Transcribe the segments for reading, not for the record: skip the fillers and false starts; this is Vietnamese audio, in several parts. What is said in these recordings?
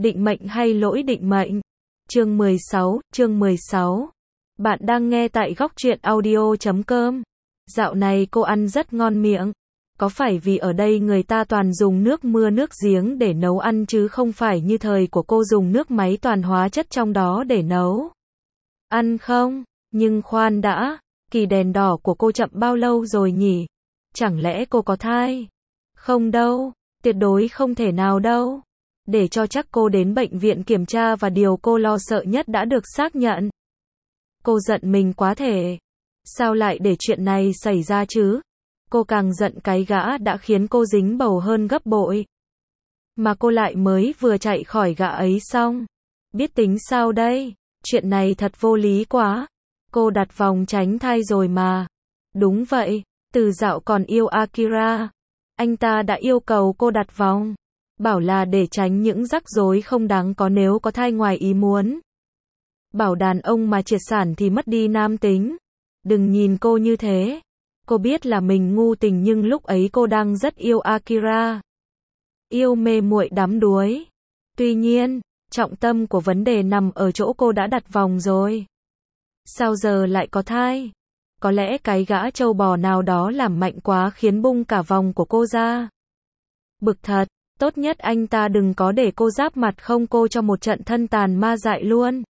Định mệnh hay lỗi định mệnh? Chương 16. Bạn đang nghe tại góc truyện audio.com. Dạo này cô ăn rất ngon miệng. Có phải vì ở đây người ta toàn dùng nước mưa nước giếng để nấu ăn chứ không phải như thời của cô dùng nước máy toàn hóa chất trong đó để nấu ăn không? Nhưng khoan đã, kỳ đèn đỏ của cô chậm bao lâu rồi nhỉ? Chẳng lẽ cô có thai? Không đâu, tuyệt đối không thể nào đâu. Để cho chắc cô đến bệnh viện kiểm tra và điều cô lo sợ nhất đã được xác nhận. Cô giận mình quá thể. Sao lại để chuyện này xảy ra chứ? Cô càng giận cái gã đã khiến cô dính bầu hơn gấp bội. Mà cô lại mới vừa chạy khỏi gã ấy xong. Biết tính sao đây? Chuyện này thật vô lý quá. Cô đặt vòng tránh thai rồi mà. Đúng vậy, từ dạo còn yêu Akira, anh ta đã yêu cầu cô đặt vòng. Bảo là để tránh những rắc rối không đáng có nếu có thai ngoài ý muốn. Bảo đàn ông mà triệt sản thì mất đi nam tính. Đừng nhìn cô như thế. Cô biết là mình ngu tình nhưng lúc ấy cô đang rất yêu Akira. Yêu mê muội đắm đuối. Tuy nhiên, trọng tâm của vấn đề nằm ở chỗ cô đã đặt vòng rồi. Sao giờ lại có thai? Có lẽ cái gã trâu bò nào đó làm mạnh quá khiến bung cả vòng của cô ra. Bực thật, tốt nhất anh ta đừng có để cô giáp mặt không cô cho một trận thân tàn ma dại luôn.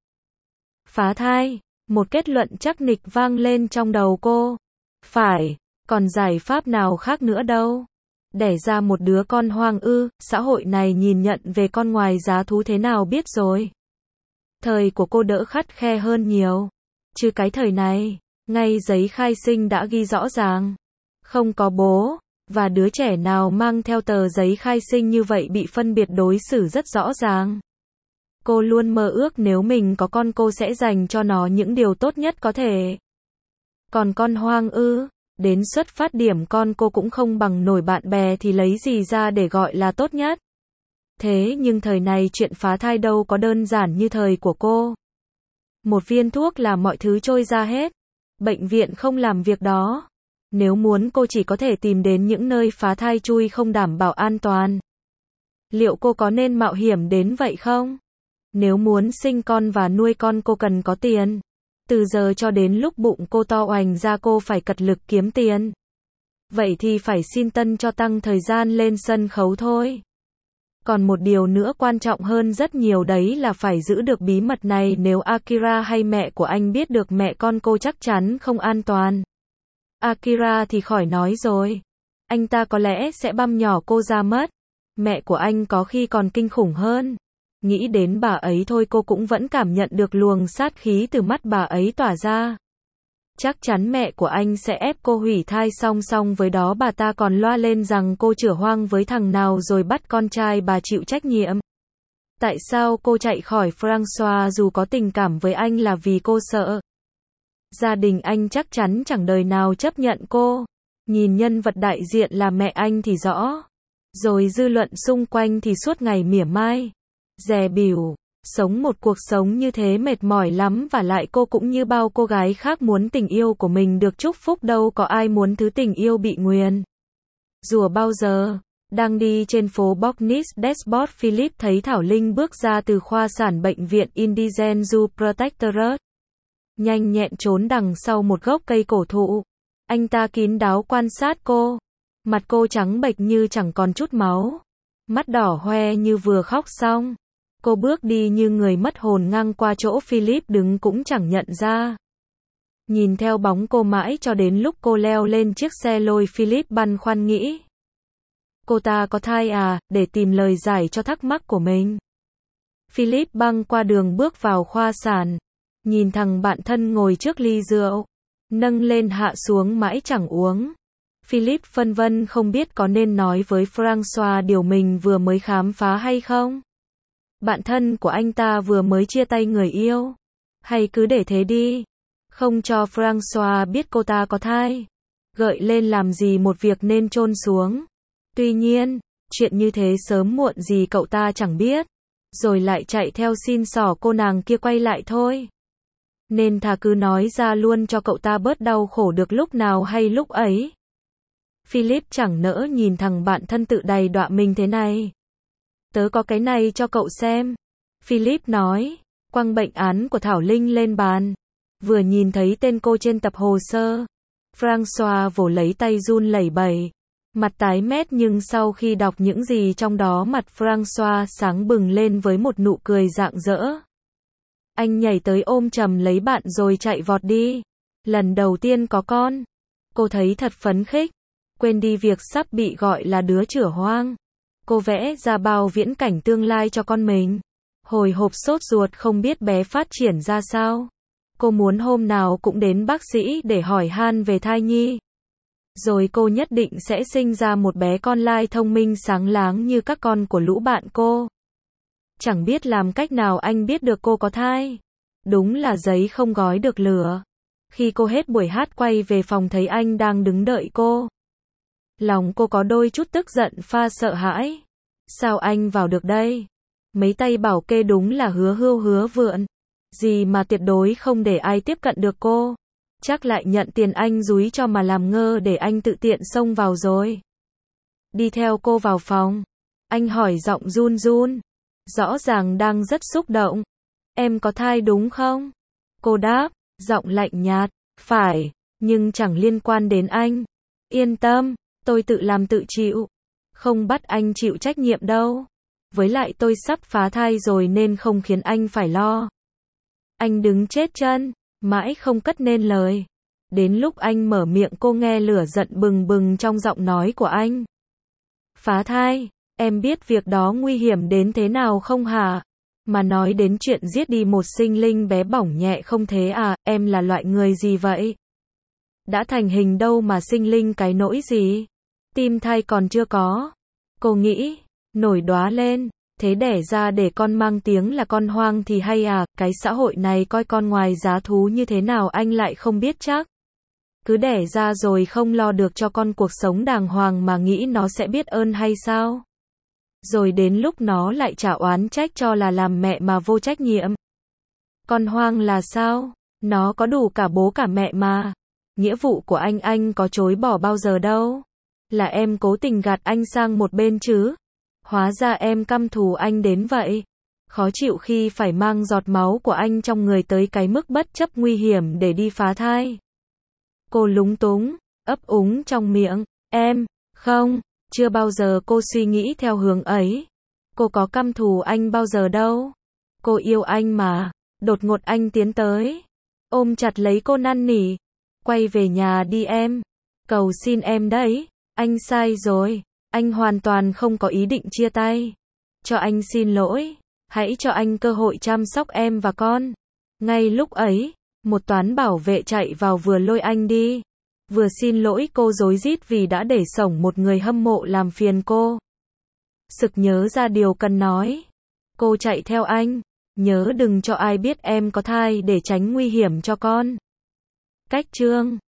Phá thai, một kết luận chắc nịch vang lên trong đầu cô. Phải, còn giải pháp nào khác nữa đâu. Đẻ ra một đứa con hoang ư, xã hội này nhìn nhận về con ngoài giá thú thế nào biết rồi. Thời của cô đỡ khắt khe hơn nhiều. Chứ cái thời này, ngay giấy khai sinh đã ghi rõ ràng. Không có bố, và đứa trẻ nào mang theo tờ giấy khai sinh như vậy bị phân biệt đối xử rất rõ ràng. Cô luôn mơ ước nếu mình có con cô sẽ dành cho nó những điều tốt nhất có thể. Còn con hoang ư, đến xuất phát điểm con cô cũng không bằng nổi bạn bè thì lấy gì ra để gọi là tốt nhất. Thế nhưng thời này chuyện phá thai đâu có đơn giản như thời của cô. Một viên thuốc là mọi thứ trôi ra hết. Bệnh viện không làm việc đó. Nếu muốn cô chỉ có thể tìm đến những nơi phá thai chui không đảm bảo an toàn. Liệu cô có nên mạo hiểm đến vậy không? Nếu muốn sinh con và nuôi con cô cần có tiền. Từ giờ cho đến lúc bụng cô to oành ra cô phải cật lực kiếm tiền. Vậy thì phải xin Tân cho tăng thời gian lên sân khấu thôi. Còn một điều nữa quan trọng hơn rất nhiều đấy là phải giữ được bí mật này nếu Akira hay mẹ của anh biết được mẹ con cô chắc chắn không an toàn. Akira thì khỏi nói rồi. Anh ta có lẽ sẽ băm nhỏ cô ra mất. Mẹ của anh có khi còn kinh khủng hơn. Nghĩ đến bà ấy thôi cô cũng vẫn cảm nhận được luồng sát khí từ mắt bà ấy tỏa ra. Chắc chắn mẹ của anh sẽ ép cô hủy thai song song với đó bà ta còn loa lên rằng cô chửa hoang với thằng nào rồi bắt con trai bà chịu trách nhiệm. Tại sao cô chạy khỏi François dù có tình cảm với anh là vì cô sợ. Gia đình anh chắc chắn chẳng đời nào chấp nhận cô. Nhìn nhân vật đại diện là mẹ anh thì rõ. Rồi dư luận xung quanh thì suốt ngày mỉa mai. Dè bỉu. Sống một cuộc sống như thế mệt mỏi lắm và lại cô cũng như bao cô gái khác muốn tình yêu của mình được chúc phúc đâu có ai muốn thứ tình yêu bị nguyền rủa bao giờ. Đang đi trên phố Bockness Despot Philip thấy Thảo Linh bước ra từ khoa sản bệnh viện Indigent Du Protectorate. Nhanh nhẹn trốn đằng sau một gốc cây cổ thụ. Anh ta kín đáo quan sát cô. Mặt cô trắng bệch như chẳng còn chút máu. Mắt đỏ hoe như vừa khóc xong. Cô bước đi như người mất hồn ngang qua chỗ Philip đứng cũng chẳng nhận ra. Nhìn theo bóng cô mãi cho đến lúc cô leo lên chiếc xe lôi Philip băn khoăn nghĩ. Cô ta có thai à, để tìm lời giải cho thắc mắc của mình. Philip băng qua đường bước vào khoa sản. Nhìn thằng bạn thân ngồi trước ly rượu. Nâng lên hạ xuống mãi chẳng uống. Philip phân vân không biết có nên nói với François điều mình vừa mới khám phá hay không. Bạn thân của anh ta vừa mới chia tay người yêu. Hay cứ để thế đi. Không cho François biết cô ta có thai. Gợi lên làm gì một việc nên chôn xuống. Tuy nhiên, chuyện như thế sớm muộn gì cậu ta chẳng biết. Rồi lại chạy theo xin xỏ cô nàng kia quay lại thôi. Nên thà cứ nói ra luôn cho cậu ta bớt đau khổ được lúc nào hay lúc ấy. Philip chẳng nỡ nhìn thằng bạn thân tự đầy đọa mình thế này. Tớ có cái này cho cậu xem. Philip nói, quăng bệnh án của Thảo Linh lên bàn. Vừa nhìn thấy tên cô trên tập hồ sơ, François vỗ lấy tay run lẩy bẩy, mặt tái mét, nhưng sau khi đọc những gì trong đó, mặt François sáng bừng lên với một nụ cười rạng rỡ. Anh nhảy tới ôm chầm lấy bạn rồi chạy vọt đi. Lần đầu tiên có con, cô thấy thật phấn khích, quên đi việc sắp bị gọi là đứa chửa hoang. Cô vẽ ra bao viễn cảnh tương lai cho con mình, hồi hộp sốt ruột không biết bé phát triển ra sao. Cô muốn hôm nào cũng đến bác sĩ để hỏi han về thai nhi. Rồi cô nhất định sẽ sinh ra một bé con lai thông minh sáng láng như các con của lũ bạn cô. Chẳng biết làm cách nào anh biết được cô có thai. Đúng là giấy không gói được lửa. Khi cô hết buổi hát quay về phòng thấy anh đang đứng đợi cô, lòng cô có đôi chút tức giận pha sợ hãi. Sao anh vào được đây? Mấy tay bảo kê đúng là hứa hưu hứa vượn. Gì mà tuyệt đối không để ai tiếp cận được cô. Chắc lại nhận tiền anh dúi cho mà làm ngơ để anh tự tiện xông vào rồi. Đi theo cô vào phòng, anh hỏi giọng run run, rõ ràng đang rất xúc động. Em có thai đúng không? Cô đáp, giọng lạnh nhạt, phải, nhưng chẳng liên quan đến anh. Yên tâm, tôi tự làm tự chịu. Không bắt anh chịu trách nhiệm đâu. Với lại tôi sắp phá thai rồi nên không khiến anh phải lo. Anh đứng chết chân, mãi không cất nên lời. Đến lúc anh mở miệng cô nghe lửa giận bừng bừng trong giọng nói của anh. Phá thai, em biết việc đó nguy hiểm đến thế nào không hả? Mà nói đến chuyện giết đi một sinh linh bé bỏng nhẹ không thế à, em là loại người gì vậy? Đã thành hình đâu mà sinh linh cái nỗi gì? Tim thai còn chưa có. Cô nghĩ, nổi đoá lên, thế đẻ ra để con mang tiếng là con hoang thì hay à, cái xã hội này coi con ngoài giá thú như thế nào anh lại không biết chắc. Cứ đẻ ra rồi không lo được cho con cuộc sống đàng hoàng mà nghĩ nó sẽ biết ơn hay sao? Rồi đến lúc nó lại trả oán trách cho là làm mẹ mà vô trách nhiệm. Con hoang là sao? Nó có đủ cả bố cả mẹ mà. Nghĩa vụ của anh có chối bỏ bao giờ đâu. Là em cố tình gạt anh sang một bên chứ. Hóa ra em căm thù anh đến vậy. Khó chịu khi phải mang giọt máu của anh trong người tới cái mức bất chấp nguy hiểm để đi phá thai. Cô lúng túng, ấp úng trong miệng. Em, không, chưa bao giờ cô suy nghĩ theo hướng ấy. Cô có căm thù anh bao giờ đâu. Cô yêu anh mà. Đột ngột anh tiến tới, ôm chặt lấy cô năn nỉ. Quay về nhà đi em. Cầu xin em đấy. Anh sai rồi. Anh hoàn toàn không có ý định chia tay. Cho anh xin lỗi. Hãy cho anh cơ hội chăm sóc em và con. Ngay lúc ấy, một toán bảo vệ chạy vào vừa lôi anh đi, vừa xin lỗi cô rối rít vì đã để xổng một người hâm mộ làm phiền cô. Sực nhớ ra điều cần nói. Cô chạy theo anh. Nhớ đừng cho ai biết em có thai để tránh nguy hiểm cho con. Cách chương